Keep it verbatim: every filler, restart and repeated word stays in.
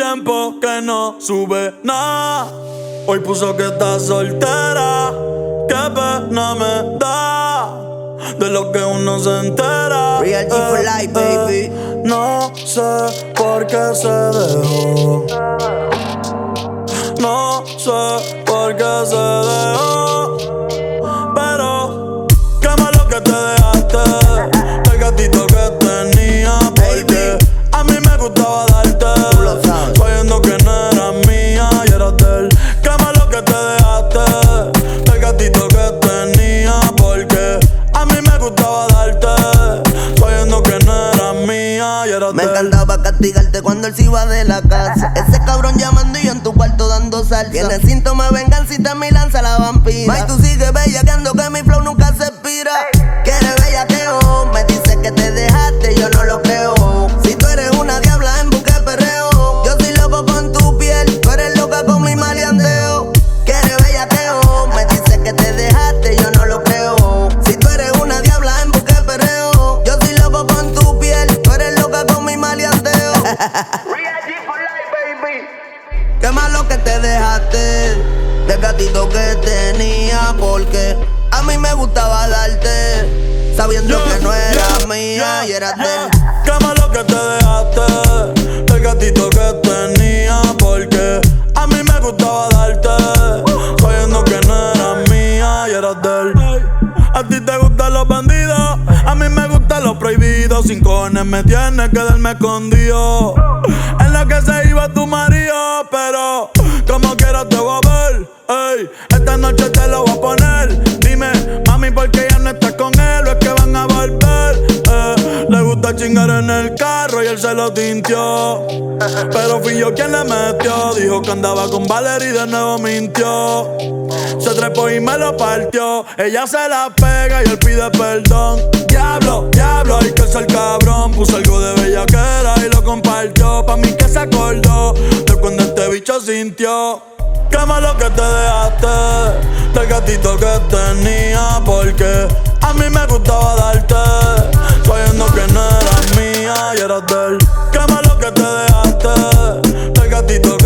tiempo que no sube nada. Hoy puso que está soltera. Qué pena me da de lo que uno se entera. Real G for life, baby. No sé por qué se dejó. No sé por qué se dejó. Pero qué malo que te dejaste el gatito que tenía. Porque a mí me gustaba darte, sabiendo que no era mía y eras de él. Qué malo que te dejaste el gatito que tenía. Porque a mí me gustaba darte, sabiendo que no era mía y eras de él. Me encantaba castigarte cuando él se iba de la casa. Ese cabrón llamando y yo en tu cuarto dando salsa. Tiene síntomas de vengancita, mi lanza la vampira. May, tú sigues bellaqueando que mi flow nunca se expira. Quieres bellaqueo, me dice que te dejaste, yo no lo creo. Si tú eres una diabla en busca de perreo, yo soy loco con tu piel, tú eres loca con mi maleanteo. Quieres bellaqueo, me dice que te dejaste, yo no lo creo. Si tú eres una diabla en busca de perreo, yo soy loco con tu piel, tú eres loca con mi maleanteo. Real G for life, baby. Qué malo que te dejaste del gatito que tenía, porque a mí me gustaba darte, sabiendo Yeah, que no era yeah, mía yeah, y eras de él. yeah. Qué malo que te dejaste del gatito que tenía. Porque a mí me gustaba darte, sabiendo que no era mía y eras de él. A ti te gustan los bandidos, a mí me gustan los prohibidos. Sin cojones me tienes que darme escondido en la que se iba tu marido. Pero como quiera te voy a ver, ey. Esta noche te lo voy a poner. Dime, mami, ¿por qué ya no estás con él? ¿O es que van a volver? Eh, le gusta chingar en el carro y él se lo tintió. Pero fui yo quien le metió. Dijo que andaba con Valerie y de nuevo mintió. Se trepó y me lo partió. Ella se la pega y él pide perdón. Diablo, diablo, hay que ser cabrón. Puso algo de bellaquera y lo compartió. Pa' mí que se acordó de cuando este bicho sintió. Qué malo que te dejaste del gatito que tenía. Porque a mí me gustaba darte, sabiendo que no eras mía y eras de él. Qué malo que te dejaste del gatito